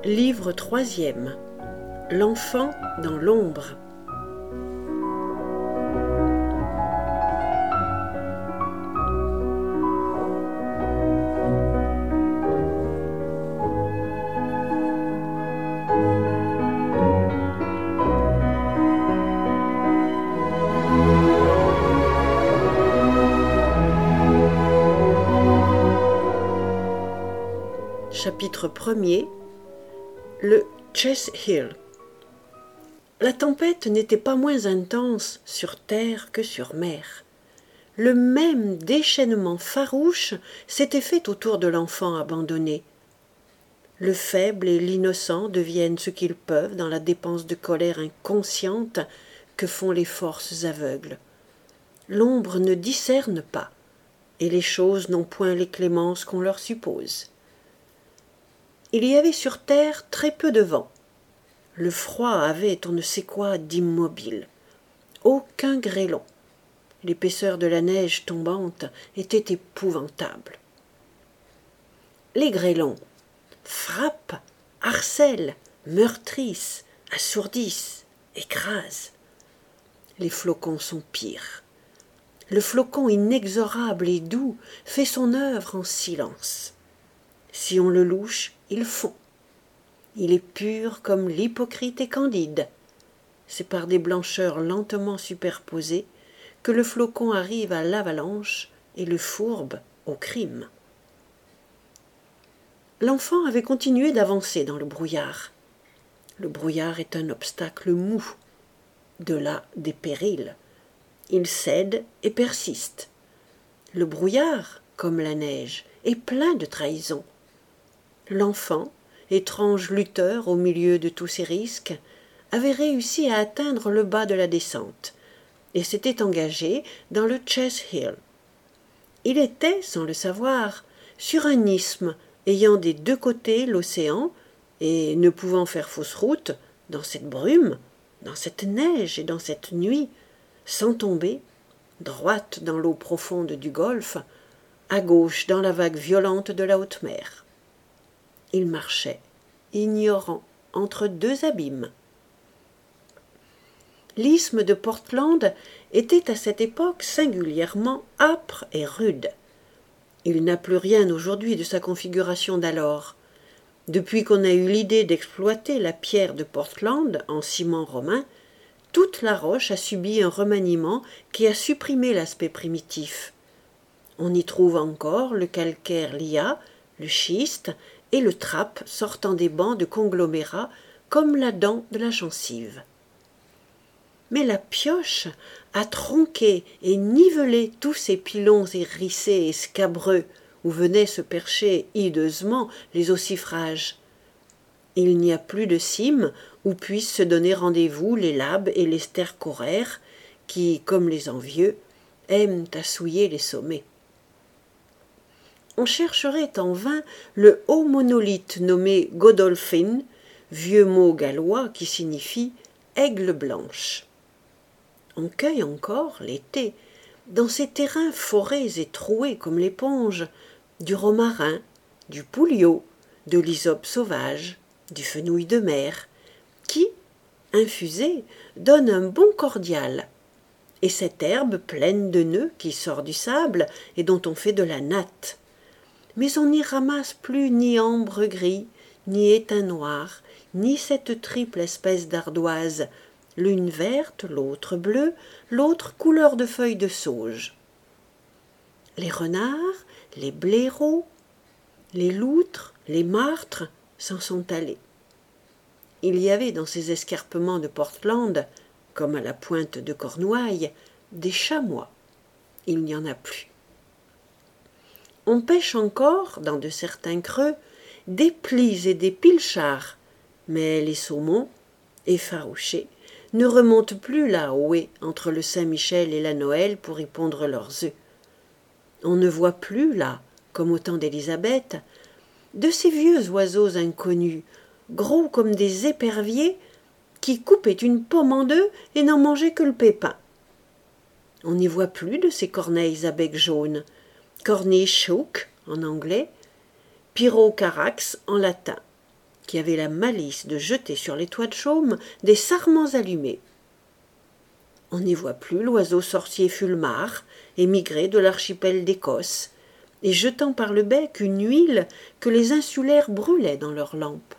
Livre troisième. L'enfant dans l'ombre. Chapitre 1er. Le Chess Hill. La tempête n'était pas moins intense sur terre que sur mer. Le même déchaînement farouche s'était fait autour de l'enfant abandonné. Le faible et l'innocent deviennent ce qu'ils peuvent dans la dépense de colère inconsciente que font les forces aveugles. L'ombre ne discerne pas, et les choses n'ont point les clémences qu'on leur suppose. Il y avait sur terre très peu de vent. Le froid avait on ne sait quoi d'immobile. Aucun grêlon. L'épaisseur de la neige tombante était épouvantable. Les grêlons frappent, harcèlent, meurtrissent, assourdissent, écrasent. Les flocons sont pires. Le flocon inexorable et doux fait son œuvre en silence. Si on le louche, il fond. Il est pur comme l'hypocrite et candide. C'est par des blancheurs lentement superposées que le flocon arrive à l'avalanche et le fourbe au crime. L'enfant avait continué d'avancer dans le brouillard. Le brouillard est un obstacle mou. De là des périls. Il cède et persiste. Le brouillard, comme la neige, est plein de trahisons. L'enfant, étrange lutteur au milieu de tous ces risques, avait réussi à atteindre le bas de la descente et s'était engagé dans le Chess Hill. Il était, sans le savoir, sur un isthme ayant des deux côtés l'océan et ne pouvant faire fausse route dans cette brume, dans cette neige et dans cette nuit, sans tomber, droite dans l'eau profonde du golfe, à gauche dans la vague violente de la haute mer. Il marchait, ignorant, entre deux abîmes. L'isthme de Portland était à cette époque singulièrement âpre et rude. Il n'a plus rien aujourd'hui de sa configuration d'alors. Depuis qu'on a eu l'idée d'exploiter la pierre de Portland en ciment romain, toute la roche a subi un remaniement qui a supprimé l'aspect primitif. On y trouve encore le calcaire lias, le schiste et le trapp sortant des bancs de conglomérats comme la dent de la gencive. Mais la pioche a tronqué et nivelé tous ces pilons hérissés et scabreux où venaient se percher hideusement les ossifrages. Il n'y a plus de cime où puissent se donner rendez-vous les labes et les stercoraires qui, comme les envieux, aiment à souiller les sommets. On chercherait en vain le haut monolithe nommé Godolphin, vieux mot gallois qui signifie aigle blanche. On cueille encore, l'été, dans ces terrains forés et troués comme l'éponge, du romarin, du pouliot, de l'hysope sauvage, du fenouil de mer, qui, infusé, donne un bon cordial. Et cette herbe pleine de nœuds qui sort du sable et dont on fait de la natte. Mais on n'y ramasse plus ni ambre gris, ni étain noir, ni cette triple espèce d'ardoise, l'une verte, l'autre bleue, l'autre couleur de feuilles de sauge. Les renards, les blaireaux, les loutres, les martres s'en sont allés. Il y avait dans ces escarpements de Portland, comme à la pointe de Cornouailles, des chamois. Il n'y en a plus. On pêche encore, dans de certains creux, des plis et des pilchards, mais les saumons, effarouchés, ne remontent plus la haie entre le Saint-Michel et la Noël pour y pondre leurs œufs. On ne voit plus là, comme au temps d'Élisabeth, de ces vieux oiseaux inconnus, gros comme des éperviers, qui coupaient une pomme en deux et n'en mangeaient que le pépin. On n'y voit plus de ces corneilles à bec jaune, Cornish Hook en anglais, Pyrrhocarax en latin. qui avait la malice de jeter sur les toits de chaume des sarments allumés. On n'y voit plus l'oiseau sorcier fulmar, émigré de l'archipel d'Écosse, et jetant par le bec une huile que les insulaires brûlaient dans leurs lampes.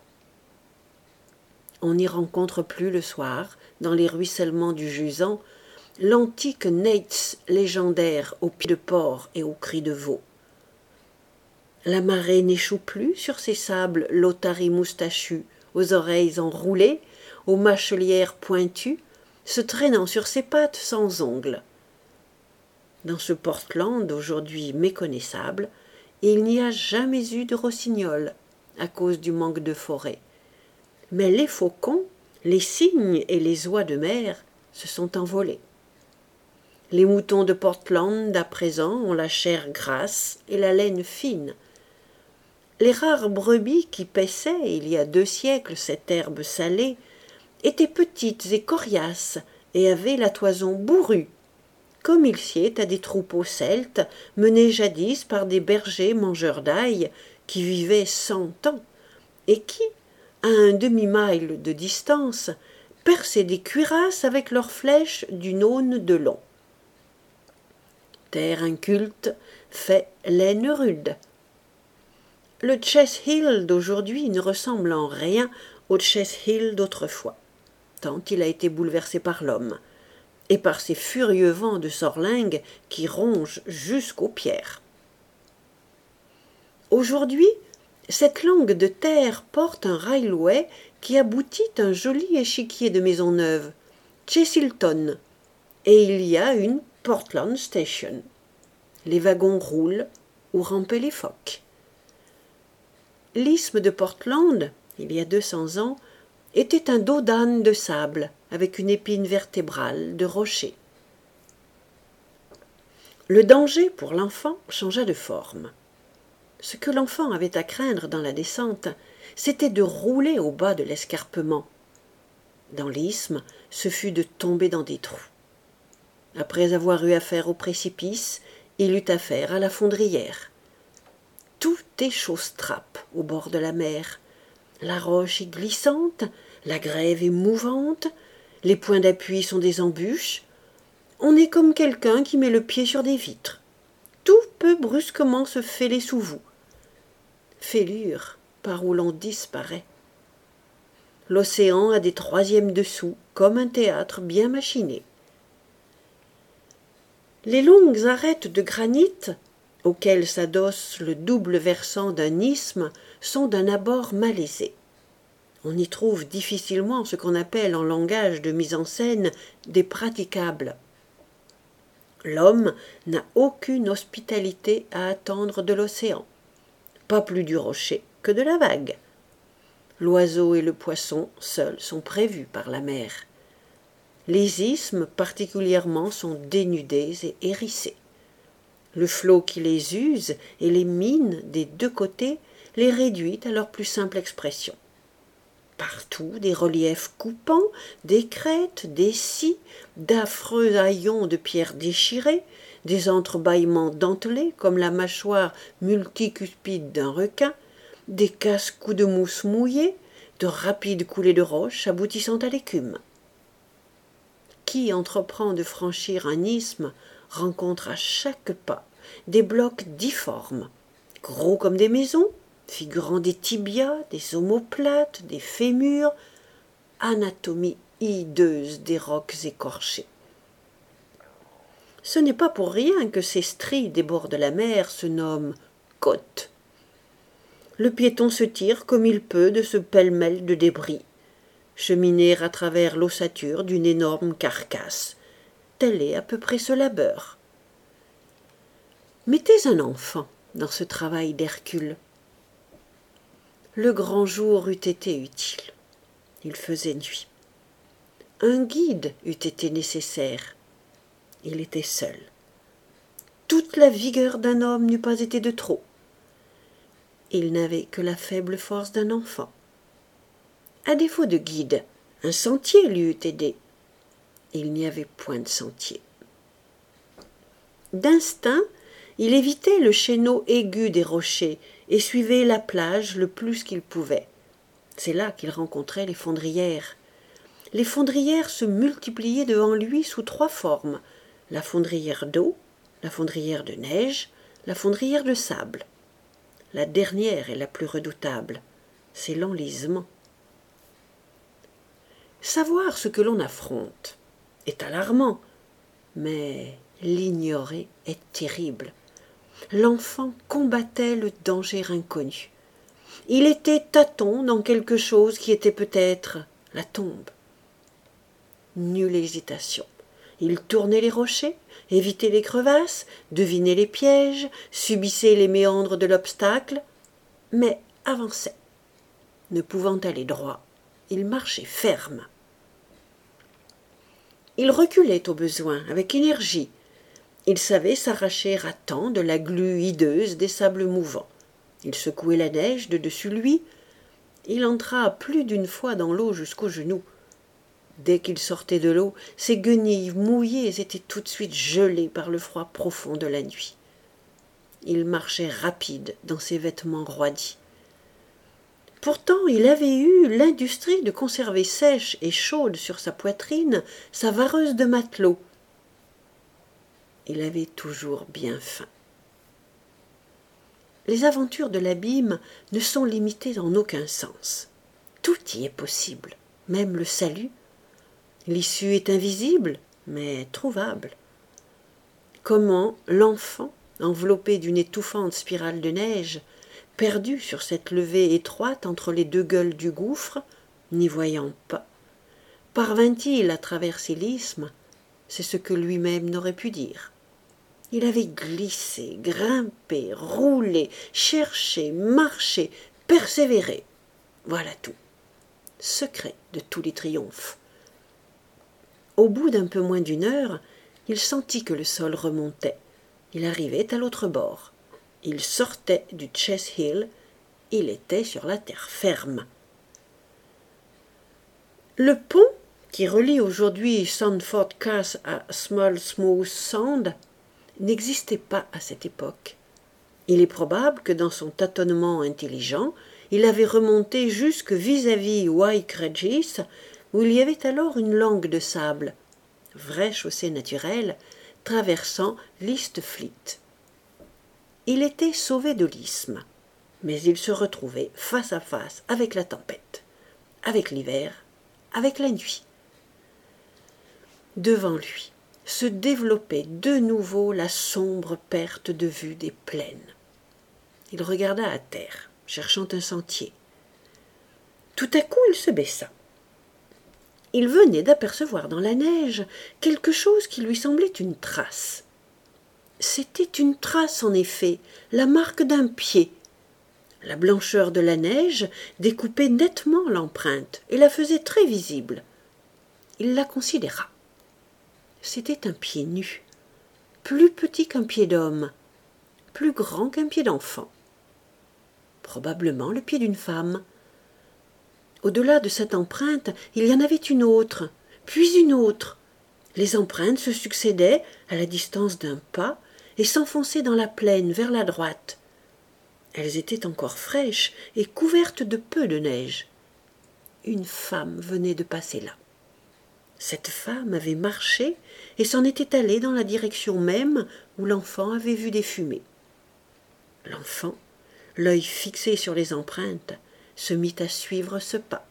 On n'y rencontre plus le soir, dans les ruissellements du jusant, l'antique Nates légendaire aux pieds de porc et aux cris de veau. La marée n'échoue plus sur ces sables lotaris moustachus, aux oreilles enroulées, aux mâchelières pointues, se traînant sur ses pattes sans ongles. Dans ce Portland aujourd'hui méconnaissable, il n'y a jamais eu de rossignols à cause du manque de forêt. Mais les faucons, les cygnes et les oies de mer se sont envolés. Les moutons de Portland à présent ont la chair grasse et la laine fine. Les rares brebis qui paissaient il y a 2 siècles cette herbe salée étaient petites et coriaces et avaient la toison bourrue, comme il sied à des troupeaux celtes menés jadis par des bergers mangeurs d'ail qui vivaient 100 ans et qui, à un demi-mille de distance, perçaient des cuirasses avec leurs flèches d'une aune de long. Terre inculte fait laine rude. Le Chess Hill d'aujourd'hui ne ressemble en rien au Chess Hill d'autrefois, tant il a été bouleversé par l'homme, et par ces furieux vents de sorlingue qui rongent jusqu'aux pierres. Aujourd'hui, cette langue de terre porte un railway qui aboutit à un joli échiquier de maisons neuves, Chessington, et il y a une Portland Station. Les wagons roulent où rampaient les phoques. L'isthme de Portland, il y a 200 ans, était un dos d'âne de sable avec une épine vertébrale de rocher. Le danger pour l'enfant changea de forme. Ce que l'enfant avait à craindre dans la descente, c'était de rouler au bas de l'escarpement. Dans l'isthme, ce fut de tomber dans des trous. Après avoir eu affaire au précipice, il eut affaire à la fondrière. Tout est chose-trappe au bord de la mer. La roche est glissante, la grève est mouvante, les points d'appui sont des embûches. On est comme quelqu'un qui met le pied sur des vitres. Tout peut brusquement se fêler sous vous. Fêlure par où l'on disparaît. L'océan a des troisièmes dessous, comme un théâtre bien machiné. Les longues arêtes de granit, auxquelles s'adosse le double versant d'un isthme, sont d'un abord malaisé. On y trouve difficilement ce qu'on appelle en langage de mise en scène des praticables. L'homme n'a aucune hospitalité à attendre de l'océan, pas plus du rocher que de la vague. L'oiseau et le poisson seuls sont prévus par la mer. Les isthmes particulièrement sont dénudés et hérissés. Le flot qui les use et les mine des 2 côtés les réduit à leur plus simple expression. Partout des reliefs coupants, des crêtes, des scies, d'affreux haillons de pierres déchirées, des entrebâillements dentelés comme la mâchoire multicuspide d'un requin, des casse-coups de mousse mouillée, de rapides coulées de roches aboutissant à l'écume. Qui entreprend de franchir un isthme rencontre à chaque pas des blocs difformes, gros comme des maisons, figurant des tibias, des omoplates, des fémurs, anatomie hideuse des rocs écorchés. Ce n'est pas pour rien que ces stries des bords de la mer se nomment côtes. Le piéton se tire comme il peut de ce pêle-mêle de débris, cheminer à travers l'ossature d'une énorme carcasse. Tel est à peu près ce labeur. Mettez un enfant dans ce travail d'Hercule. Le grand jour eût été utile. Il faisait nuit. Un guide eût été nécessaire. Il était seul. Toute la vigueur d'un homme n'eût pas été de trop. Il n'avait que la faible force d'un enfant. À défaut de guide, un sentier lui eût aidé. Il n'y avait point de sentier. D'instinct, il évitait le chéneau aigu des rochers et suivait la plage le plus qu'il pouvait. C'est là qu'il rencontrait les fondrières. Les fondrières se multipliaient devant lui sous 3 formes: la fondrière d'eau, la fondrière de neige, la fondrière de sable. La dernière est la plus redoutable, c'est l'enlisement. Savoir ce que l'on affronte est alarmant, mais l'ignorer est terrible. L'enfant combattait le danger inconnu. Il était tâton dans quelque chose qui était peut-être la tombe. Nulle hésitation. Il tournait les rochers, évitait les crevasses, devinait les pièges, subissait les méandres de l'obstacle, mais avançait. Ne pouvant aller droit, il marchait ferme. Il reculait au besoin, avec énergie. Il savait s'arracher à temps de la glu hideuse des sables mouvants. Il secouait la neige de dessus lui. Il entra plus d'une fois dans l'eau jusqu'aux genoux. Dès qu'il sortait de l'eau, ses guenilles mouillées étaient tout de suite gelées par le froid profond de la nuit. Il marchait rapide dans ses vêtements roidis. Pourtant, il avait eu l'industrie de conserver sèche et chaude sur sa poitrine sa vareuse de matelot. Il avait toujours bien faim. Les aventures de l'abîme ne sont limitées en aucun sens. Tout y est possible, même le salut. L'issue est invisible, mais trouvable. Comment l'enfant, enveloppé d'une étouffante spirale de neige, perdu sur cette levée étroite entre les 2 gueules du gouffre, n'y voyant pas, parvint-il à traverser l'isthme? C'est ce que lui-même n'aurait pu dire. Il avait glissé, grimpé, roulé, cherché, marché, persévéré. Voilà tout. Secret de tous les triomphes. Au bout d'un peu moins d'1 heure, il sentit que le sol remontait. Il arrivait à l'autre bord. Il sortait du Chess Hill. Il était sur la terre ferme. Le pont, qui relie aujourd'hui Sandford Castle à Small Smooth Sound, n'existait pas à cette époque. Il est probable que dans son tâtonnement intelligent, il avait remonté jusque vis-à-vis Wyke Regis, où il y avait alors une langue de sable, vraie chaussée naturelle, traversant l'East Fleet. Il était sauvé de l'isthme, mais il se retrouvait face à face avec la tempête, avec l'hiver, avec la nuit. Devant lui se développait de nouveau la sombre perte de vue des plaines. Il regarda à terre, cherchant un sentier. Tout à coup, il se baissa. Il venait d'apercevoir dans la neige quelque chose qui lui semblait une trace. C'était une trace, en effet, la marque d'un pied. La blancheur de la neige découpait nettement l'empreinte et la faisait très visible. Il la considéra. C'était un pied nu, plus petit qu'un pied d'homme, plus grand qu'un pied d'enfant. Probablement le pied d'une femme. Au-delà de cette empreinte, il y en avait une autre, puis une autre. Les empreintes se succédaient à la distance d'un pas et s'enfonçaient dans la plaine vers la droite. Elles étaient encore fraîches et couvertes de peu de neige. Une femme venait de passer là. Cette femme avait marché et s'en était allée dans la direction même où l'enfant avait vu des fumées. L'enfant, l'œil fixé sur les empreintes, se mit à suivre ce pas.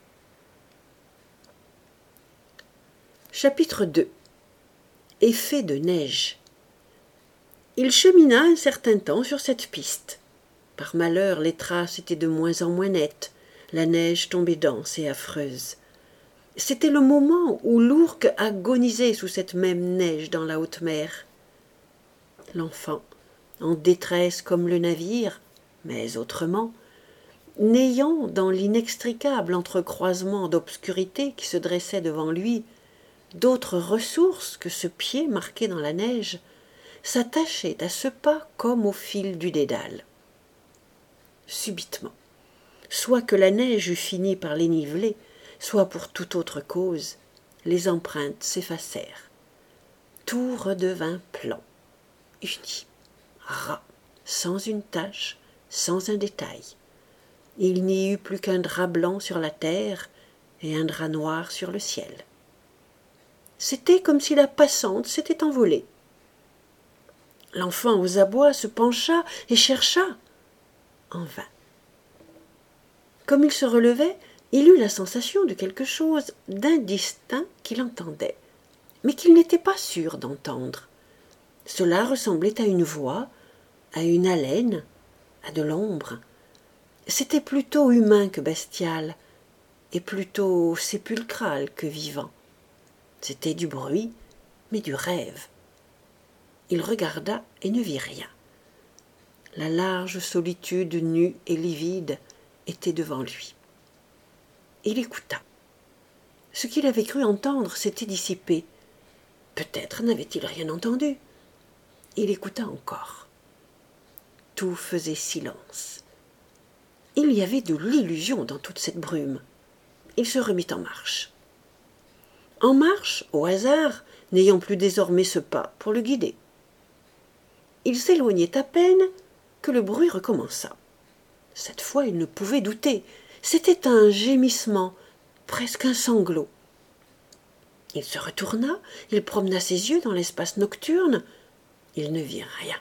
Chapitre 2. Effet de neige. Il chemina un certain temps sur cette piste. Par malheur, les traces étaient de moins en moins nettes. La neige tombait dense et affreuse. C'était le moment où l'ourque agonisait sous cette même neige dans la haute mer. L'enfant, en détresse comme le navire, mais autrement, n'ayant dans l'inextricable entrecroisement d'obscurité qui se dressait devant lui d'autres ressources que ce pied marqué dans la neige, s'attachait à ce pas comme au fil du dédale. Subitement, soit que la neige eût fini par les niveler, soit pour toute autre cause, les empreintes s'effacèrent. Tout redevint plan, uni, ras, sans une tache, sans un détail. Il n'y eut plus qu'un drap blanc sur la terre et un drap noir sur le ciel. C'était comme si la passante s'était envolée. L'enfant aux abois se pencha et chercha, en vain. Comme il se relevait, il eut la sensation de quelque chose d'indistinct qu'il entendait, mais qu'il n'était pas sûr d'entendre. Cela ressemblait à une voix, à une haleine, à de l'ombre. C'était plutôt humain que bestial, et plutôt sépulcral que vivant. C'était du bruit, mais du rêve. Il regarda et ne vit rien. La large solitude nue et livide était devant lui. Il écouta. Ce qu'il avait cru entendre s'était dissipé. Peut-être n'avait-il rien entendu. Il écouta encore. Tout faisait silence. Il y avait de l'illusion dans toute cette brume. Il se remit en marche. En marche, au hasard, n'ayant plus désormais ce pas pour le guider. Il s'éloignait à peine que le bruit recommença. Cette fois, il ne pouvait douter. C'était un gémissement, presque un sanglot. Il se retourna, il promena ses yeux dans l'espace nocturne. Il ne vit rien.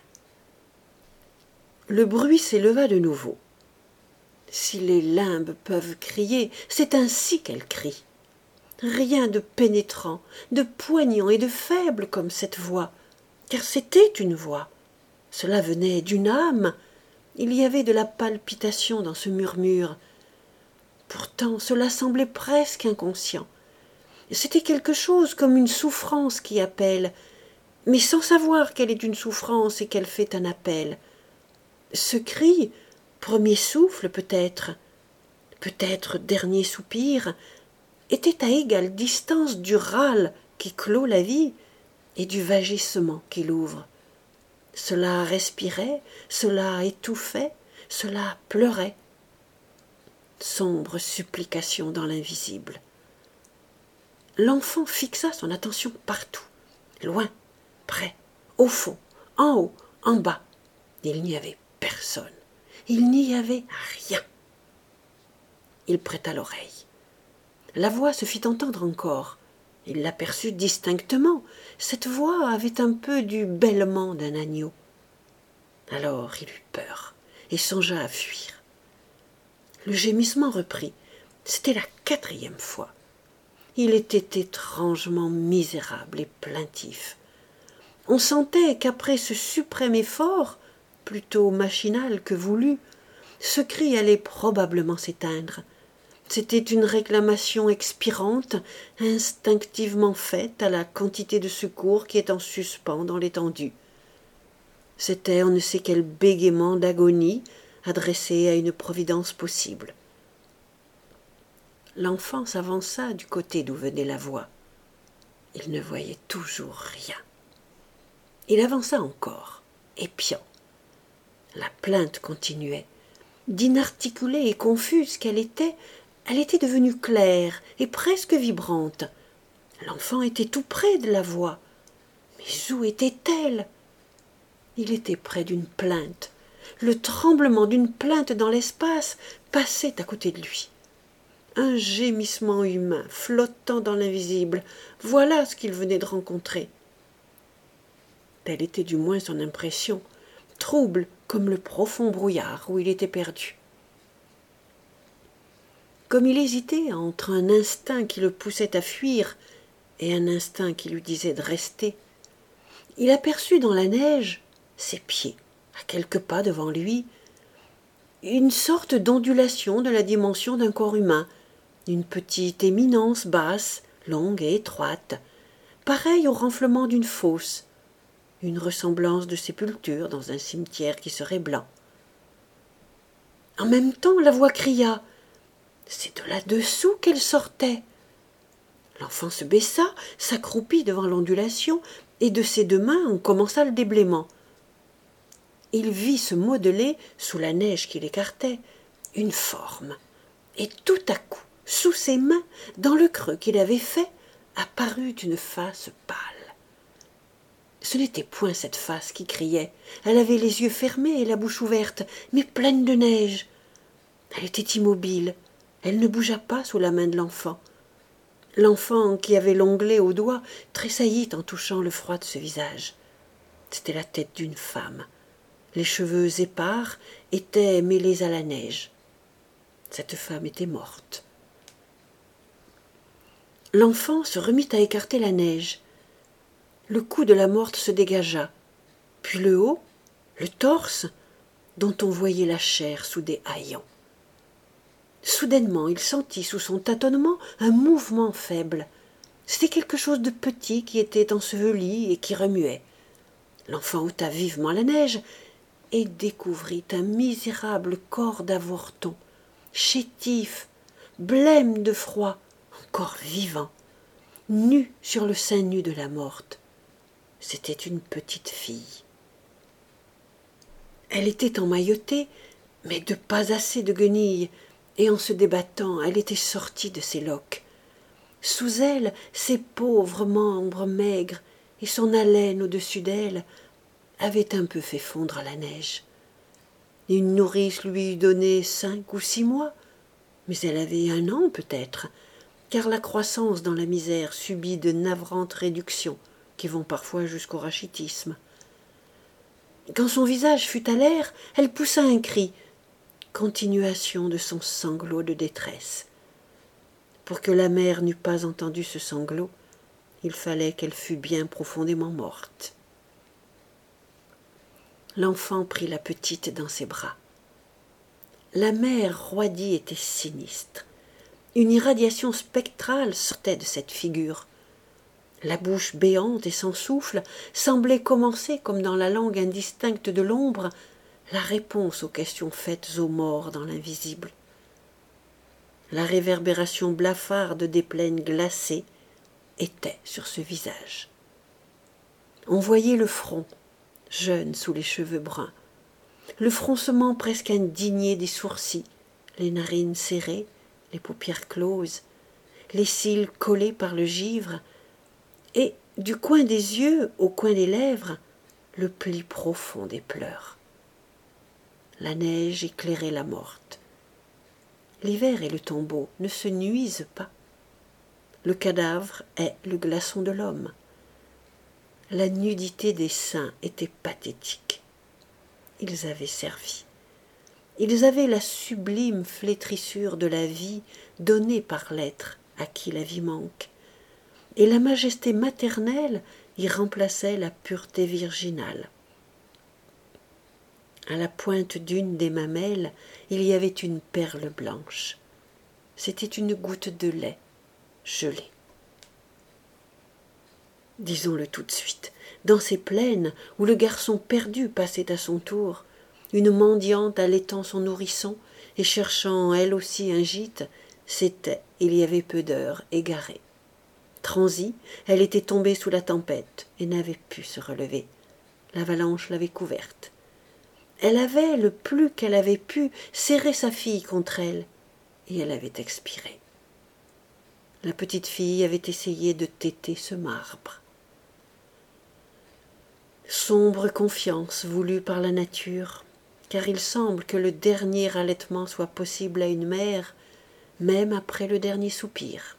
Le bruit s'éleva de nouveau. Si les limbes peuvent crier, c'est ainsi qu'elles crient. Rien de pénétrant, de poignant et de faible comme cette voix, car c'était une voix. Cela venait d'une âme. Il y avait de la palpitation dans ce murmure. Pourtant, cela semblait presque inconscient. C'était quelque chose comme une souffrance qui appelle, mais sans savoir qu'elle est une souffrance et qu'elle fait un appel. Ce cri, premier souffle peut-être dernier soupir, était à égale distance du râle qui clôt la vie et du vagissement qui l'ouvre. Cela respirait, cela étouffait, cela pleurait. Sombre supplication dans l'invisible. L'enfant fixa son attention partout, loin, près, au fond, en haut, en bas. Il n'y avait personne, il n'y avait rien. Il prêta l'oreille. La voix se fit entendre encore. Il l'aperçut distinctement. Cette voix avait un peu du bêlement d'un agneau. Alors il eut peur et songea à fuir. Le gémissement reprit. C'était la 4e fois. Il était étrangement misérable et plaintif. On sentait qu'après ce suprême effort, plutôt machinal que voulu, ce cri allait probablement s'éteindre. C'était une réclamation expirante, instinctivement faite à la quantité de secours qui est en suspens dans l'étendue. C'était on ne sait quel bégaiement d'agonie adressé à une providence possible. L'enfant s'avança du côté d'où venait la voix. Il ne voyait toujours rien. Il avança encore, épiant. La plainte continuait. D'inarticulée et confuse qu'elle était devenue claire et presque vibrante. L'enfant était tout près de la voix. Mais où était-elle? Il était près d'une plainte. Le tremblement d'une plainte dans l'espace passait à côté de lui. Un gémissement humain flottant dans l'invisible, voilà ce qu'il venait de rencontrer. Telle était du moins son impression, trouble comme le profond brouillard où il était perdu. Comme il hésitait entre un instinct qui le poussait à fuir et un instinct qui lui disait de rester, il aperçut dans la neige ses pieds, à quelques pas devant lui, une sorte d'ondulation de la dimension d'un corps humain, une petite éminence basse, longue et étroite, pareille au renflement d'une fosse, une ressemblance de sépulture dans un cimetière qui serait blanc. En même temps, la voix cria. C'est de là-dessous qu'elle sortait. L'enfant se baissa, s'accroupit devant l'ondulation, et de ses 2 mains on commença le déblaiement. Il vit se modeler, sous la neige qui l'écartait, une forme, et tout à coup, sous ses mains, dans le creux qu'il avait fait, apparut une face pâle. Ce n'était point cette face qui criait, elle avait les yeux fermés et la bouche ouverte, mais pleine de neige. Elle était immobile, elle ne bougea pas sous la main de l'enfant. L'enfant, qui avait l'onglet au doigt, tressaillit en touchant le froid de ce visage. C'était la tête d'une femme. Les cheveux épars étaient mêlés à la neige. Cette femme était morte. L'enfant se remit à écarter la neige. Le cou de la morte se dégagea, puis le haut, le torse, dont on voyait la chair sous des haillons. Soudainement, il sentit sous son tâtonnement un mouvement faible. C'était quelque chose de petit qui était enseveli et qui remuait. L'enfant ôta vivement la neige et découvrit un misérable corps d'avorton, chétif, blême de froid, encore vivant, nu sur le sein nu de la morte. C'était une petite fille. Elle était emmaillotée, mais de pas assez de guenilles, et en se débattant, elle était sortie de ses loques. Sous elle, ses pauvres membres maigres et son haleine au-dessus d'elle avaient un peu fait fondre la neige. Une nourrice lui eût donné 5 ou 6 mois, mais elle avait 1 an peut-être, car la croissance dans la misère subit de navrantes réductions qui vont parfois jusqu'au rachitisme. Quand son visage fut à l'air, elle poussa un cri, continuation de son sanglot de détresse. Pour que la mère n'eût pas entendu ce sanglot, il fallait qu'elle fût bien profondément morte. L'enfant prit la petite dans ses bras. La mère roidie était sinistre. Une irradiation spectrale sortait de cette figure. La bouche béante et sans souffle semblait commencer, comme dans la langue indistincte de l'ombre, la réponse aux questions faites aux morts dans l'invisible. La réverbération blafarde des plaines glacées était sur ce visage. On voyait le front, jeune sous les cheveux bruns, le froncement presque indigné des sourcils, les narines serrées, les paupières closes, les cils collés par le givre, et, du coin des yeux au coin des lèvres, le pli profond des pleurs. La neige éclairait la morte. L'hiver et le tombeau ne se nuisent pas. Le cadavre est le glaçon de l'homme. La nudité des seins était pathétique. Ils avaient servi. Ils avaient la sublime flétrissure de la vie donnée par l'être à qui la vie manque, et la majesté maternelle y remplaçait la pureté virginale. À la pointe d'une des mamelles, il y avait une perle blanche. C'était une goutte de lait gelée. Disons-le tout de suite, dans ces plaines où le garçon perdu passait à son tour, une mendiante allaitant son nourrisson et cherchant elle aussi un gîte, s'était, il y avait peu d'heures, égarée. Transie, elle était tombée sous la tempête et n'avait pu se relever. L'avalanche l'avait couverte. Elle avait, le plus qu'elle avait pu, serré sa fille contre elle, et elle avait expiré. La petite fille avait essayé de téter ce marbre. Sombre confiance voulue par la nature, car il semble que le dernier allaitement soit possible à une mère, même après le dernier soupir.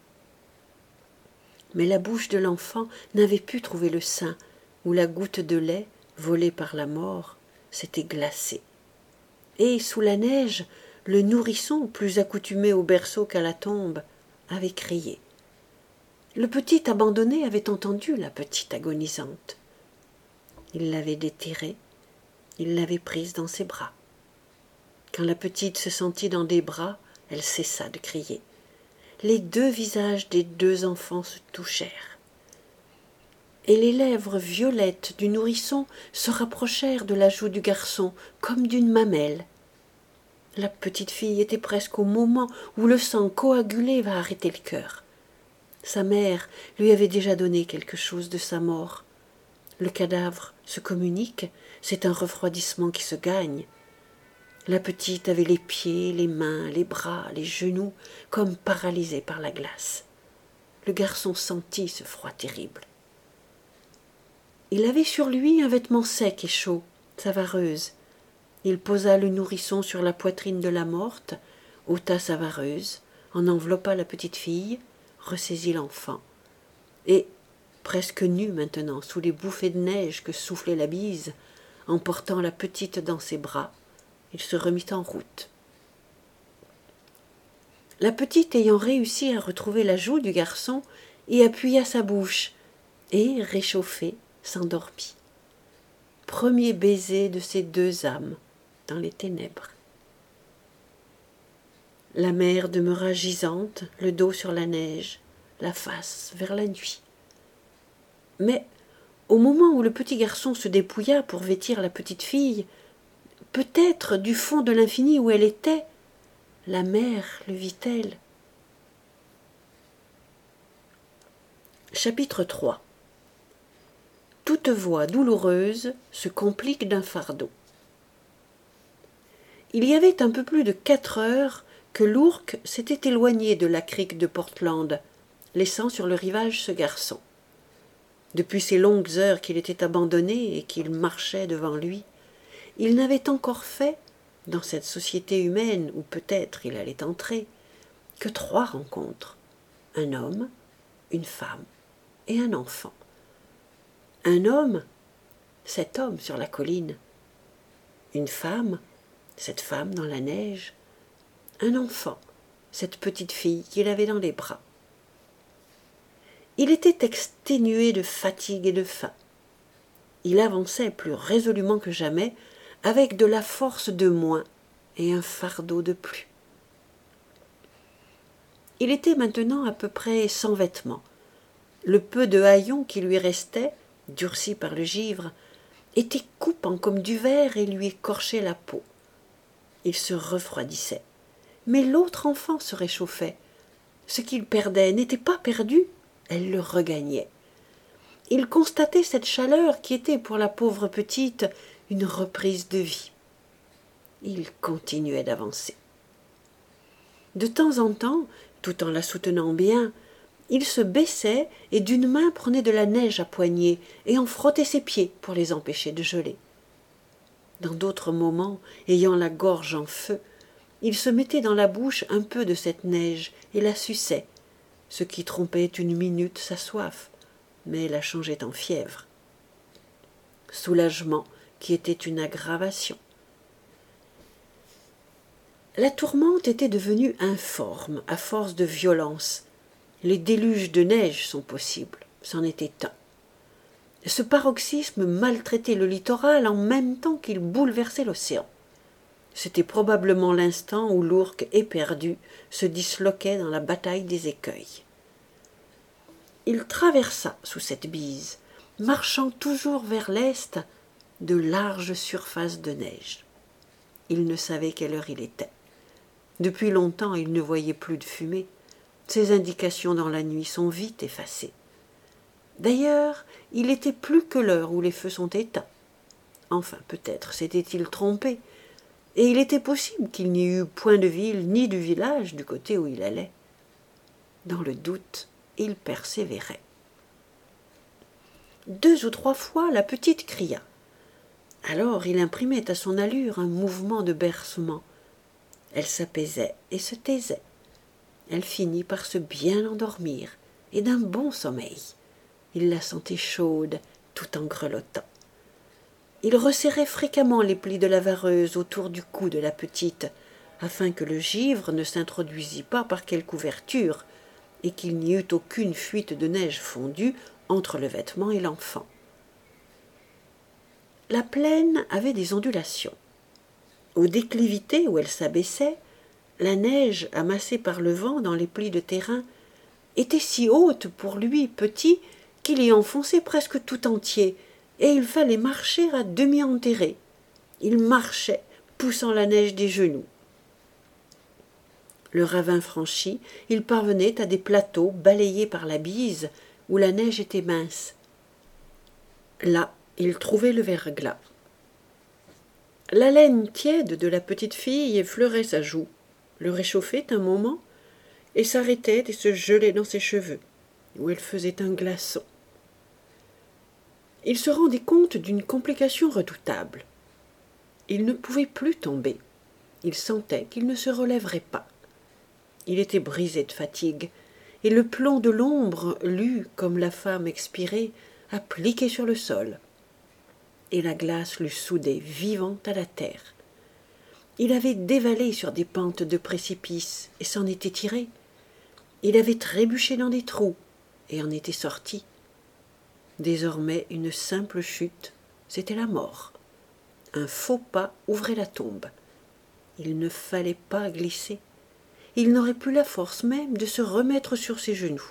Mais la bouche de l'enfant n'avait pu trouver le sein, où la goutte de lait, volée par la mort, s'était glacée. Et, sous la neige, le nourrisson, plus accoutumé au berceau qu'à la tombe, avait crié. Le petit abandonné avait entendu la petite agonisante. Il l'avait déterrée, il l'avait prise dans ses bras. Quand la petite se sentit dans des bras, elle cessa de crier. Les 2 visages des 2 enfants se touchèrent. Et les lèvres violettes du nourrisson se rapprochèrent de la joue du garçon, comme d'une mamelle. La petite fille était presque au moment où le sang coagulé va arrêter le cœur. Sa mère lui avait déjà donné quelque chose de sa mort. Le cadavre se communique, c'est un refroidissement qui se gagne. La petite avait les pieds, les mains, les bras, les genoux, comme paralysés par la glace. Le garçon sentit ce froid terrible. Il avait sur lui un vêtement sec et chaud, sa vareuse, Il posa le nourrisson sur la poitrine de la morte, ôta sa vareuse, en enveloppa la petite fille, ressaisit l'enfant, et, presque nu maintenant, sous les bouffées de neige que soufflait la bise, emportant la petite dans ses bras, il se remit en route. La petite ayant réussi à retrouver la joue du garçon, y appuya sa bouche, et, réchauffée, s'endormit. Premier baiser de ces deux âmes dans les ténèbres. La mère demeura gisante, le dos sur la neige, la face vers la nuit. Mais, au moment où le petit garçon se dépouilla pour vêtir la petite fille, peut-être du fond de l'infini où elle était, la mère le vit-elle. Chapitre 3. Toute voie douloureuse se complique d'un fardeau. Il y avait un peu plus de 4 heures que l'ourque s'était éloigné de la crique de Portland, laissant sur le rivage ce garçon. Depuis ces longues heures qu'il était abandonné et qu'il marchait devant lui, il n'avait encore fait, dans cette société humaine où peut-être il allait entrer, que 3 rencontres: un homme, une femme et un enfant. Un homme, cet homme sur la colline. Une femme, cette femme dans la neige. Un enfant, cette petite fille qu'il avait dans les bras. Il était exténué de fatigue et de faim. Il avançait plus résolument que jamais, avec de la force de moins et un fardeau de plus. Il était maintenant à peu près sans vêtements. Le peu de haillons qui lui restait, durci par le givre, était coupant comme du verre et lui écorchait la peau. Il se refroidissait. Mais l'autre enfant se réchauffait. Ce qu'il perdait n'était pas perdu, elle le regagnait. Il constatait cette chaleur qui était pour la pauvre petite une reprise de vie. Il continuait d'avancer. De temps en temps, tout en la soutenant bien, il se baissait et d'une main prenait de la neige à poignées et en frottait ses pieds pour les empêcher de geler. Dans d'autres moments, ayant la gorge en feu, il se mettait dans la bouche un peu de cette neige et la suçait, ce qui trompait une minute sa soif, mais la changeait en fièvre. Soulagement qui était une aggravation. La tourmente était devenue informe à force de violence. Les déluges de neige sont possibles, c'en était un. Ce paroxysme maltraitait le littoral en même temps qu'il bouleversait l'océan. C'était probablement l'instant où l'ourque éperdu se disloquait dans la bataille des écueils. Il traversa sous cette bise, marchant toujours vers l'est, de larges surfaces de neige. Il ne savait quelle heure il était. Depuis longtemps, il ne voyait plus de fumée. Ses indications dans la nuit sont vite effacées. D'ailleurs, il était plus que l'heure où les feux sont éteints. Enfin, peut-être s'était-il trompé, et il était possible qu'il n'y eût point de ville ni de village du côté où il allait. Dans le doute, il persévérait. 2 ou 3 fois, la petite cria. Alors il imprimait à son allure un mouvement de bercement. Elle s'apaisait et se taisait. Elle finit par se bien endormir, et d'un bon sommeil. Il la sentait chaude, tout en grelottant. Il resserrait fréquemment les plis de la vareuse autour du cou de la petite, afin que le givre ne s'introduisît pas par quelque ouverture, et qu'il n'y eût aucune fuite de neige fondue entre le vêtement et l'enfant. La plaine avait des ondulations. Aux déclivités où elle s'abaissait, la neige, amassée par le vent dans les plis de terrain, était si haute pour lui, petit, qu'il y enfonçait presque tout entier, et il fallait marcher à demi enterré. Il marchait, poussant la neige des genoux. Le ravin franchi, il parvenait à des plateaux balayés par la bise, où la neige était mince. Là, il trouvait le verglas. L'haleine tiède de la petite fille effleurait sa joue, le réchauffait un moment, et s'arrêtait et se gelait dans ses cheveux, où elle faisait un glaçon. Il se rendit compte d'une complication redoutable. Il ne pouvait plus tomber. Il sentait qu'il ne se relèverait pas. Il était brisé de fatigue, et le plomb de l'ombre l'eût, comme la femme expirée, appliqué sur le sol. Et la glace l'eût soudé, vivant à la terre. Il avait dévalé sur des pentes de précipice et s'en était tiré. Il avait trébuché dans des trous et en était sorti. Désormais, une simple chute, c'était la mort. Un faux pas ouvrait la tombe. Il ne fallait pas glisser. Il n'aurait plus la force même de se remettre sur ses genoux.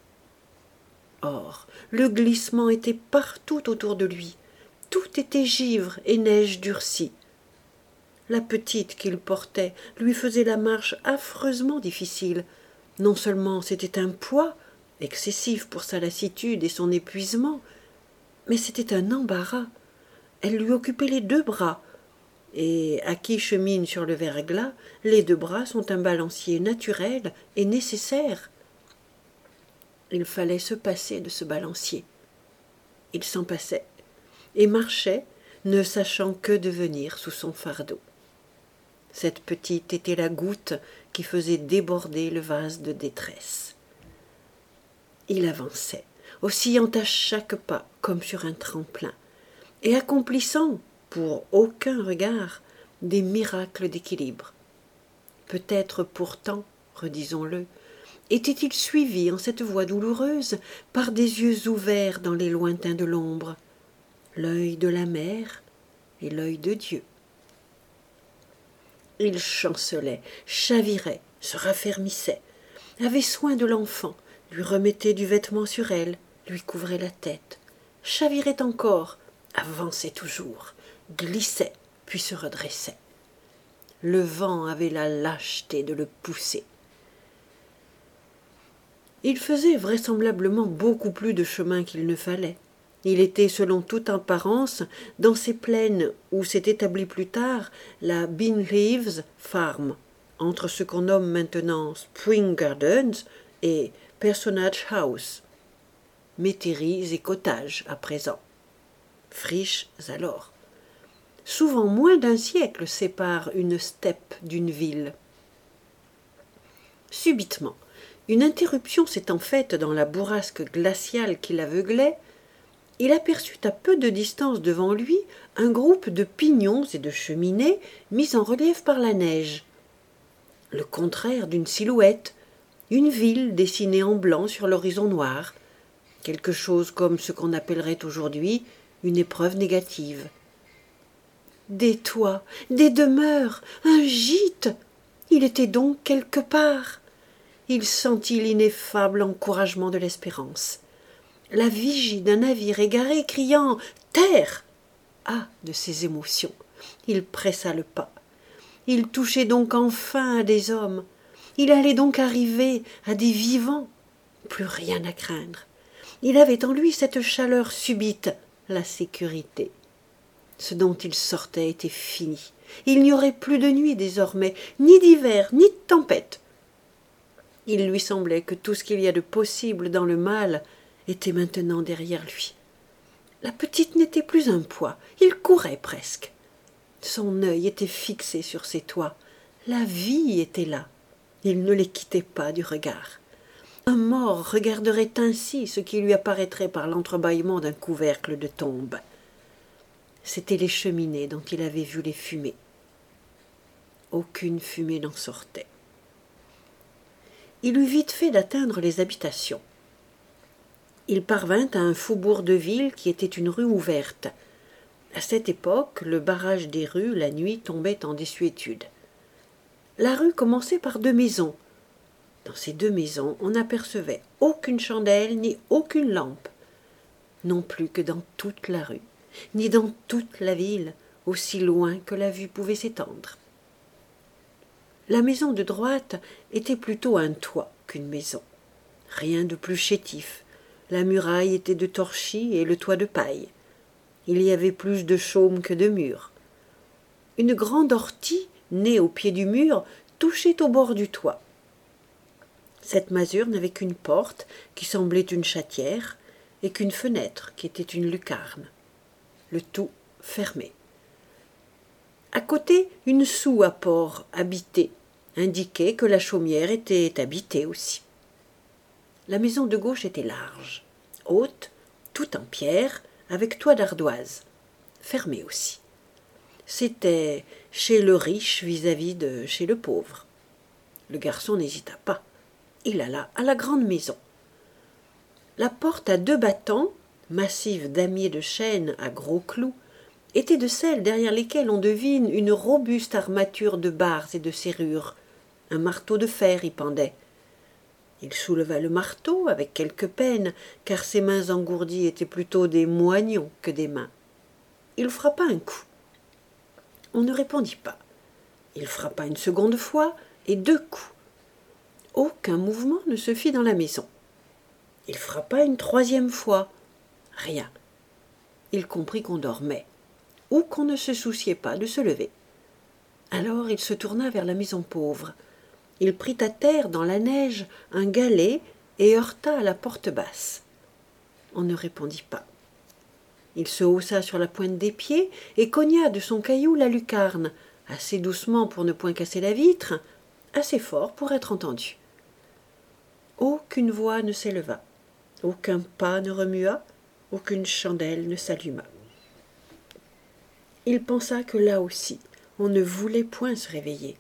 Or, le glissement était partout autour de lui. Tout était givre et neige durcie. La petite qu'il portait lui faisait la marche affreusement difficile. Non seulement c'était un poids, excessif pour sa lassitude et son épuisement, mais c'était un embarras. Elle lui occupait les 2 bras, et à qui chemine sur le verglas, les 2 bras sont un balancier naturel et nécessaire. Il fallait se passer de ce balancier. Il s'en passait, et marchait, ne sachant que devenir sous son fardeau. Cette petite était la goutte qui faisait déborder le vase de détresse. Il avançait, oscillant à chaque pas comme sur un tremplin, et accomplissant, pour aucun regard, des miracles d'équilibre. Peut-être pourtant, redisons-le, était-il suivi en cette voie douloureuse par des yeux ouverts dans les lointains de l'ombre, l'œil de la mère et l'œil de Dieu. Il chancelait, chavirait, se raffermissait, avait soin de l'enfant, lui remettait du vêtement sur elle, lui couvrait la tête, chavirait encore, avançait toujours, glissait, puis se redressait. Le vent avait la lâcheté de le pousser. Il faisait vraisemblablement beaucoup plus de chemin qu'il ne fallait. Il était, selon toute apparence, dans ces plaines où s'est établie plus tard la Beanleaves Farm, entre ce qu'on nomme maintenant Spring Gardens et Parsonage House. Métairies et cottages à présent. Friches alors. Souvent moins d'1 siècle sépare une steppe d'une ville. Subitement, une interruption s'étant faite dans la bourrasque glaciale qui l'aveuglait, il aperçut à peu de distance devant lui un groupe de pignons et de cheminées mis en relief par la neige. Le contraire d'une silhouette, une ville dessinée en blanc sur l'horizon noir, quelque chose comme ce qu'on appellerait aujourd'hui une épreuve négative. Des toits, des demeures, un gîte, il était donc quelque part. Il sentit l'ineffable encouragement de l'espérance. La vigie d'un navire égaré criant « Terre !» de ses émotions. Il pressa le pas. Il touchait donc enfin à des hommes. Il allait donc arriver à des vivants. Plus rien à craindre. Il avait en lui cette chaleur subite, la sécurité. Ce dont il sortait était fini. Il n'y aurait plus de nuit désormais, ni d'hiver, ni de tempête. Il lui semblait que tout ce qu'il y a de possible dans le mal était maintenant derrière lui. La petite n'était plus un poids, il courait presque. Son œil était fixé sur ces toits. La vie était là. Il ne les quittait pas du regard. Un mort regarderait ainsi ce qui lui apparaîtrait par l'entrebâillement d'un couvercle de tombe. C'étaient les cheminées dont il avait vu les fumées. Aucune fumée n'en sortait. Il eut vite fait d'atteindre les habitations. Il parvint à un faubourg de ville qui était une rue ouverte. À cette époque, le barrage des rues, la nuit, tombait en désuétude. La rue commençait par 2 maisons. Dans ces 2 maisons, on n'apercevait aucune chandelle ni aucune lampe, non plus que dans toute la rue, ni dans toute la ville, aussi loin que la vue pouvait s'étendre. La maison de droite était plutôt un toit qu'une maison. Rien de plus chétif. La muraille était de torchis et le toit de paille. Il y avait plus de chaume que de murs. Une grande ortie, née au pied du mur, touchait au bord du toit. Cette masure n'avait qu'une porte, qui semblait une chatière, et qu'une fenêtre, qui était une lucarne. Le tout fermé. À côté, une soue à porc habitée indiquait que la chaumière était habitée aussi. La maison de gauche était large, haute, toute en pierre, avec toit d'ardoise, fermée aussi. C'était chez le riche vis-à-vis de chez le pauvre. Le garçon n'hésita pas. Il alla à la grande maison. La porte à 2 battants, massive damier de chêne à gros clous, était de celles derrière lesquelles on devine une robuste armature de barres et de serrures. Un marteau de fer y pendait. Il souleva le marteau avec quelque peine, car ses mains engourdies étaient plutôt des moignons que des mains. Il frappa un coup. On ne répondit pas. Il frappa une seconde fois et 2 coups. Aucun mouvement ne se fit dans la maison. Il frappa une 3e fois. Rien. Il comprit qu'on dormait, ou qu'on ne se souciait pas de se lever. Alors il se tourna vers la maison pauvre. Il prit à terre dans la neige un galet et heurta à la porte basse. On ne répondit pas. Il se haussa sur la pointe des pieds et cogna de son caillou la lucarne, assez doucement pour ne point casser la vitre, assez fort pour être entendu. Aucune voix ne s'éleva, aucun pas ne remua, aucune chandelle ne s'alluma. Il pensa que là aussi, on ne voulait point se réveiller.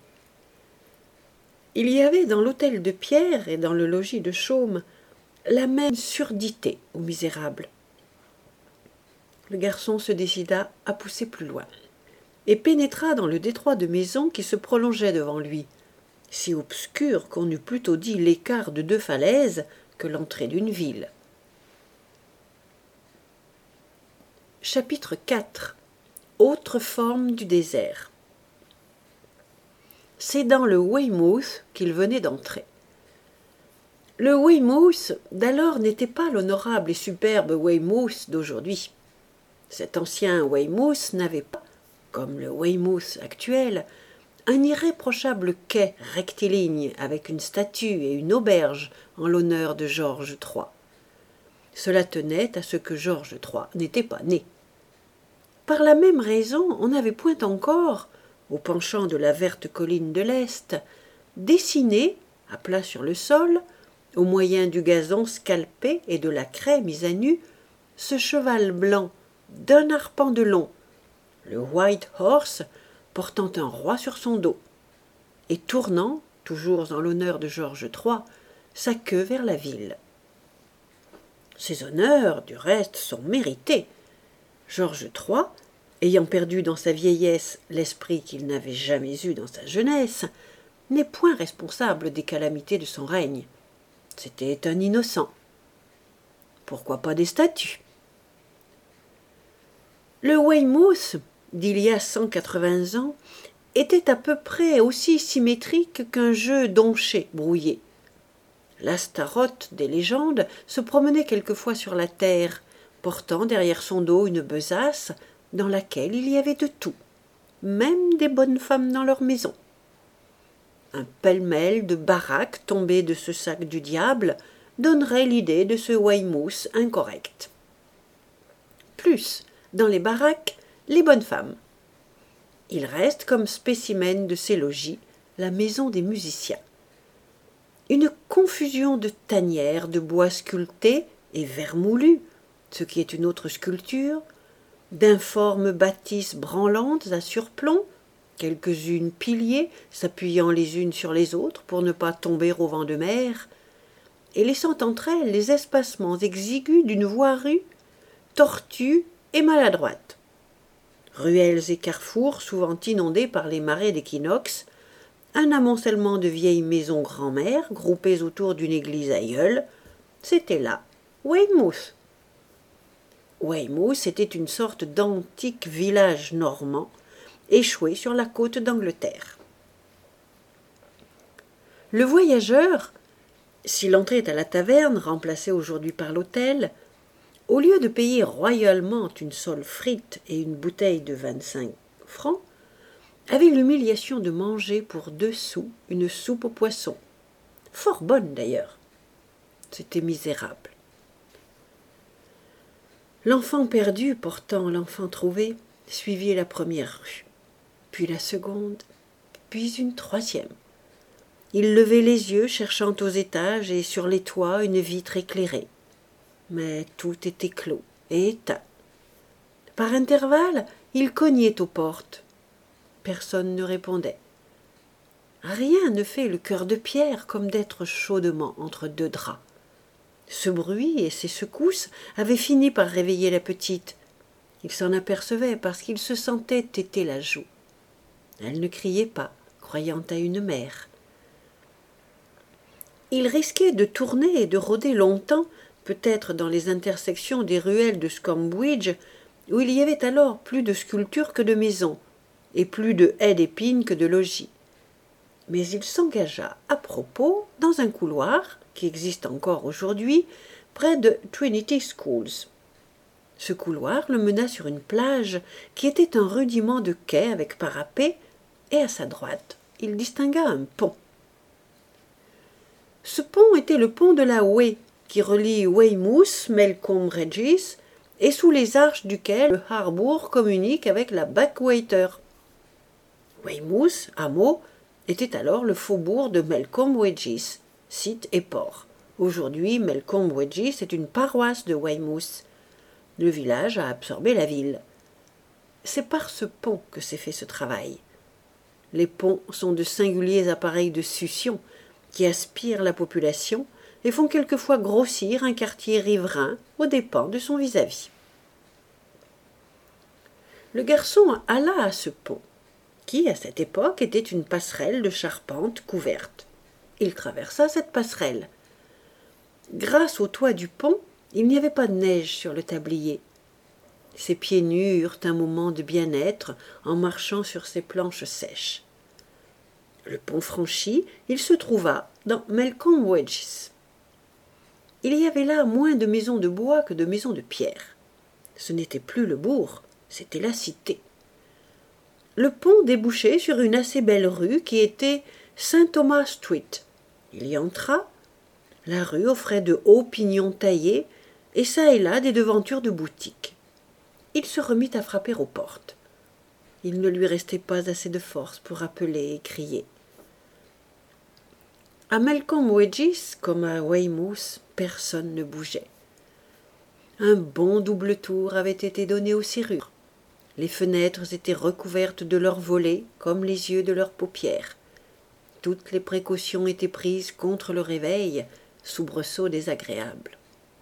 Il y avait dans l'hôtel de pierre et dans le logis de chaume la même surdité aux misérables. Le garçon se décida à pousser plus loin et pénétra dans le détroit de maisons qui se prolongeait devant lui, si obscur qu'on eût plutôt dit l'écart de 2 falaises que l'entrée d'une ville. Chapitre 4. Autre forme du désert. C'est dans le Weymouth qu'il venait d'entrer. Le Weymouth d'alors n'était pas l'honorable et superbe Weymouth d'aujourd'hui. Cet ancien Weymouth n'avait pas, comme le Weymouth actuel, un irréprochable quai rectiligne avec une statue et une auberge en l'honneur de George III. Cela tenait à ce que George III n'était pas né. Par la même raison, on n'avait point encore, au penchant de la verte colline de l'Est, dessiné, à plat sur le sol, au moyen du gazon scalpé et de la craie mise à nu, ce cheval blanc d'un arpent de long, le White Horse, portant un roi sur son dos, et tournant, toujours en l'honneur de George III, sa queue vers la ville. Ces honneurs, du reste, sont mérités. George III, ayant perdu dans sa vieillesse l'esprit qu'il n'avait jamais eu dans sa jeunesse, n'est point responsable des calamités de son règne. C'était un innocent. Pourquoi pas des statues? Le Weymouth, d'il y a 180 ans, était à peu près aussi symétrique qu'un jeu donché brouillé. L'Astaroth des légendes se promenait quelquefois sur la terre, portant derrière son dos une besace dans laquelle il y avait de tout, même des bonnes femmes dans leur maison. Un pêle-mêle de baraques tombées de ce sac du diable donnerait l'idée de ce Weymouth incorrect. Plus, dans les baraques, les bonnes femmes. Il reste comme spécimen de ces logis la maison des musiciens. Une confusion de tanières de bois sculptés et vermoulus, ce qui est une autre sculpture, d'informes bâtisses branlantes à surplomb, quelques-unes piliers s'appuyant les unes sur les autres pour ne pas tomber au vent de mer, et laissant entre elles les espacements exigus d'une voirie tortue et maladroite. Ruelles et carrefours souvent inondés par les marées d'équinoxe, un amoncellement de vieilles maisons grand-mères groupées autour d'une église aïeule, c'était là Weymouth. Weymouth était une sorte d'antique village normand échoué sur la côte d'Angleterre. Le voyageur, s'il entrait à la taverne remplacée aujourd'hui par l'hôtel, au lieu de payer royalement une sole frite et une bouteille de 25 francs, avait l'humiliation de manger pour 2 sous une soupe aux poissons. Fort bonne d'ailleurs. C'était misérable. L'enfant perdu portant l'enfant trouvé suivit la première rue. puis la seconde, puis une troisième. Il levait les yeux, cherchant aux étages et sur les toits une vitre éclairée. Mais tout était clos et éteint. Par intervalles, il cognait aux portes. Personne ne répondait. Rien ne fait le cœur de pierre comme d'être chaudement entre deux draps. Ce bruit et ces secousses avaient fini par réveiller la petite. Il s'en apercevait parce qu'il se sentait téter la joue. Elle ne criait pas, croyant à une mère. Il risquait de tourner et de rôder longtemps, peut-être dans les intersections des ruelles de Scombridge, où il y avait alors plus de sculptures que de maisons, et plus de haies d'épines que de logis. Mais il s'engagea à propos dans un couloir, qui existe encore aujourd'hui, près de Trinity Schools. Ce couloir le mena sur une plage qui était un rudiment de quai avec parapet, et à sa droite, il distingua un pont. Ce pont était le pont de la Wey, qui relie Weymouth, Melcombe Regis, et sous les arches duquel le Harbour communique avec la Backwater. Weymouth, hameau, était alors le faubourg de Melcombe Regis, site et port. Aujourd'hui, Melcombe Regis est une paroisse de Weymouth. Le village a absorbé la ville. C'est par ce pont que s'est fait ce travail. Les ponts sont de singuliers appareils de succion qui aspirent la population et font quelquefois grossir un quartier riverain aux dépens de son vis-à-vis. Le garçon alla à ce pont, qui, à cette époque, était une passerelle de charpente couverte. Il traversa cette passerelle. Grâce au toit du pont, il n'y avait pas de neige sur le tablier. Ses pieds nus eurent un moment de bien-être en marchant sur ces planches sèches. Le pont franchi, il se trouva dans Melcombe Regis. Il y avait là moins de maisons de bois que de maisons de pierre. Ce n'était plus le bourg, c'était la cité. Le pont débouchait sur une assez belle rue qui était Saint Thomas Street. Il y entra. La rue offrait de hauts pignons taillés et çà et là des devantures de boutiques. Il se remit à frapper aux portes. Il ne lui restait pas assez de force pour appeler et crier. À Melcombe Regis, comme à Weymouth, personne ne bougeait. Un bon double tour avait été donné aux serrures. Les fenêtres étaient recouvertes de leurs volets, comme les yeux de leurs paupières. Toutes les précautions étaient prises contre le réveil, soubresaut désagréable.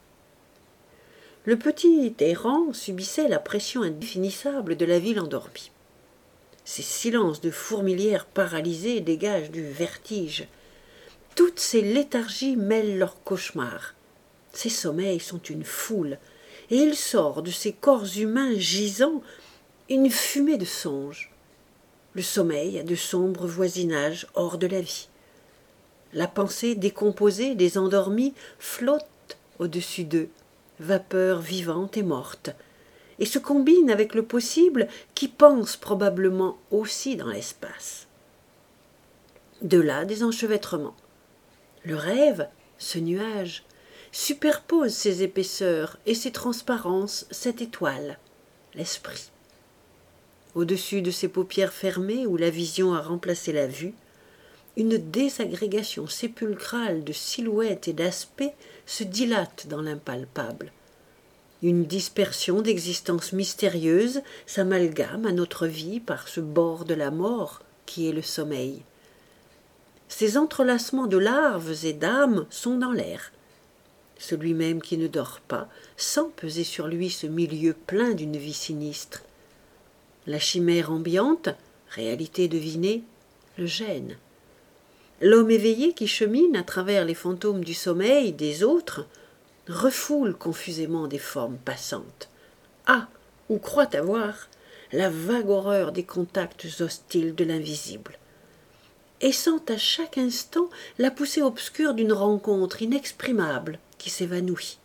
Le petit errant subissait la pression indéfinissable de la ville endormie. Ces silences de fourmilière paralysée dégagent du vertige. Toutes ces léthargies mêlent leurs cauchemars. Ces sommeils sont une foule, et il sort de ces corps humains gisants une fumée de songes. Le sommeil a de sombres voisinages hors de la vie. La pensée décomposée des endormis flotte au-dessus d'eux, vapeur vivante et morte, et se combine avec le possible qui pense probablement aussi dans l'espace. De là des enchevêtrements. Le rêve, ce nuage, superpose ses épaisseurs et ses transparences cette étoile, l'esprit. Au-dessus de ces paupières fermées où la vision a remplacé la vue, une désagrégation sépulcrale de silhouettes et d'aspects se dilate dans l'impalpable. Une dispersion d'existences mystérieuses s'amalgame à notre vie par ce bord de la mort qui est le sommeil. Ces entrelacements de larves et d'âmes sont dans l'air. Celui même qui ne dort pas sent peser sur lui ce milieu plein d'une vie sinistre. La chimère ambiante, réalité devinée, le gêne. L'homme éveillé qui chemine à travers les fantômes du sommeil des autres refoule confusément des formes passantes, a ou croit avoir la vague horreur des contacts hostiles de l'invisible, et sent à chaque instant la poussée obscure d'une rencontre inexprimable qui s'évanouit.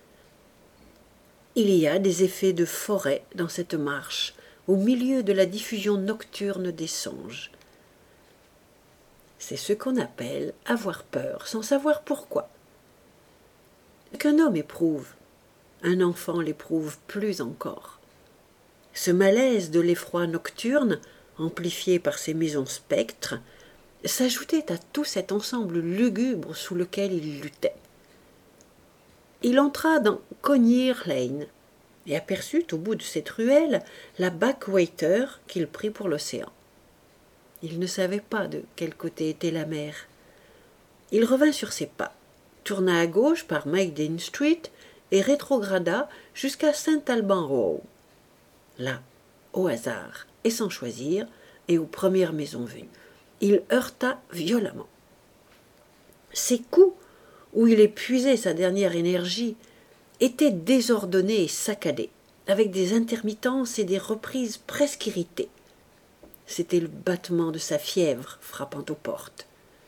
Il y a des effets de forêt dans cette marche, au milieu de la diffusion nocturne des songes. C'est ce qu'on appelle avoir peur sans savoir pourquoi. Ce qu'un homme éprouve, un enfant l'éprouve plus encore. Ce malaise de l'effroi nocturne, amplifiée par ces maisons spectres, s'ajoutait à tout cet ensemble lugubre sous lequel il luttait. Il entra dans Conyers Lane et aperçut au bout de cette ruelle la Backwater qu'il prit pour l'océan. Il ne savait pas de quel côté était la mer. Il revint sur ses pas, tourna à gauche par Maiden Street et rétrograda jusqu'à St. Alban Row. Là, au hasard et sans choisir, et aux premières maisons venues, il heurta violemment. Ses coups, où il épuisait sa dernière énergie, étaient désordonnés et saccadés, avec des intermittences et des reprises presque irritées. C'était le battement de sa fièvre frappant aux portes.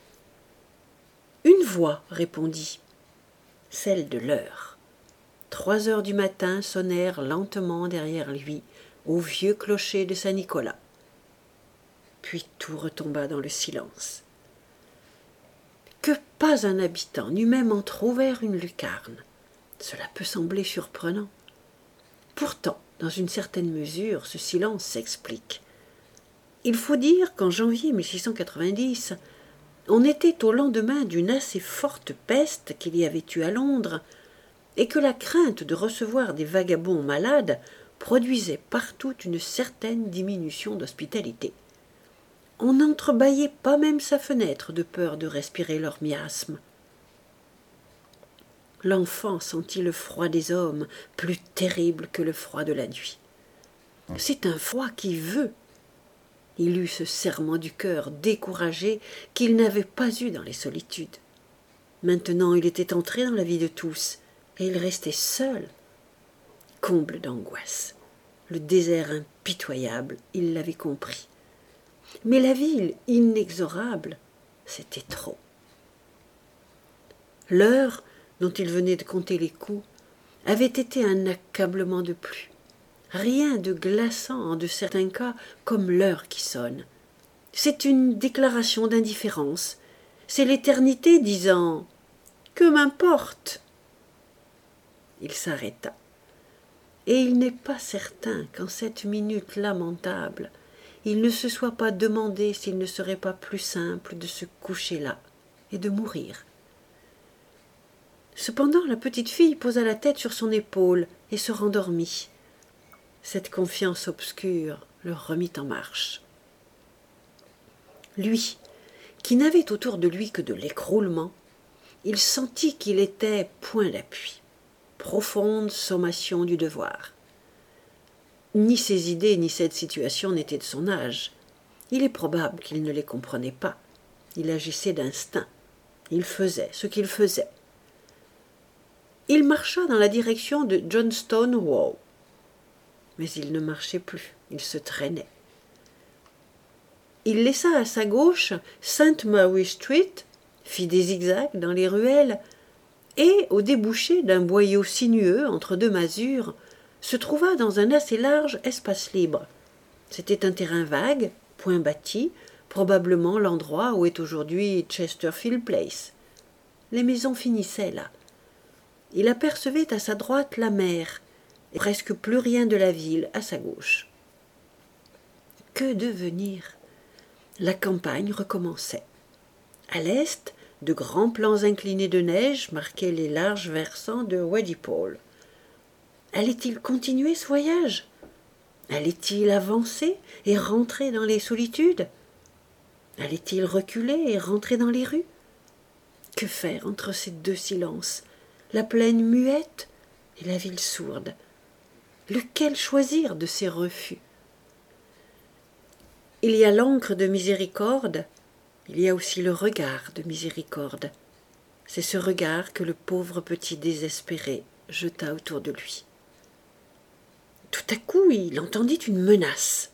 Une voix répondit, celle de l'heure. 3 heures du matin sonnèrent lentement derrière lui au vieux clocher de Saint-Nicolas. Puis tout retomba dans le silence. Que pas un habitant n'eût même entr'ouvert une lucarne. Cela peut sembler surprenant. Pourtant, dans une certaine mesure, ce silence s'explique. Il faut dire qu'en janvier 1690, on était au lendemain d'une assez forte peste qu'il y avait eu à Londres, et que la crainte de recevoir des vagabonds malades produisait partout une certaine diminution d'hospitalité. On n'entrebâillait pas même sa fenêtre de peur de respirer leur miasme. L'enfant sentit le froid des hommes plus terrible que le froid de la nuit. C'est un froid qui veut. Il eut ce serrement du cœur découragé qu'il n'avait pas eu dans les solitudes. Maintenant il était entré dans la vie de tous, et il restait seul. Comble d'angoisse. Le désert impitoyable, il l'avait compris. Mais la ville inexorable, c'était trop. L'heure dont il venait de compter les coups avait été un accablement de plus. Rien de glaçant en de certains cas comme l'heure qui sonne. C'est une déclaration d'indifférence. C'est l'éternité disant « Que m'importe ?» Il s'arrêta. Et il n'est pas certain qu'en cette minute lamentable, il ne se soit pas demandé s'il ne serait pas plus simple de se coucher là et de mourir. Cependant, la petite fille posa la tête sur son épaule et se rendormit. Cette confiance obscure le remit en marche. Lui, qui n'avait autour de lui que de l'écroulement, il sentit qu'il était point d'appui, profonde sommation du devoir. Ni ses idées ni cette situation n'étaient de son âge. Il est probable qu'il ne les comprenait pas. Il agissait d'instinct. Il faisait ce qu'il faisait. Il marcha dans la direction de Johnstone Row. Mais il ne marchait plus, il se traînait. Il laissa à sa gauche St. Mary Street, fit des zigzags dans les ruelles, et, au débouché d'un boyau sinueux entre deux masures, se trouva dans un assez large espace libre. C'était un terrain vague, point bâti, probablement l'endroit où est aujourd'hui Chesterfield Place. Les maisons finissaient là. Il apercevait à sa droite la mer, et presque plus rien de la ville à sa gauche. Que devenir ? La campagne recommençait. À l'est, de grands plans inclinés de neige marquaient les larges versants de Waddypole. Allait-il continuer ce voyage ? Allait-il avancer et rentrer dans les solitudes ? Allait-il reculer et rentrer dans les rues ? Que faire entre ces deux silences, la plaine muette et la ville sourde ? Lequel choisir de ces refus ? Il y a l'encre de miséricorde, il y a aussi le regard de miséricorde. C'est ce regard que le pauvre petit désespéré jeta autour de lui. Tout à coup, il entendit une menace.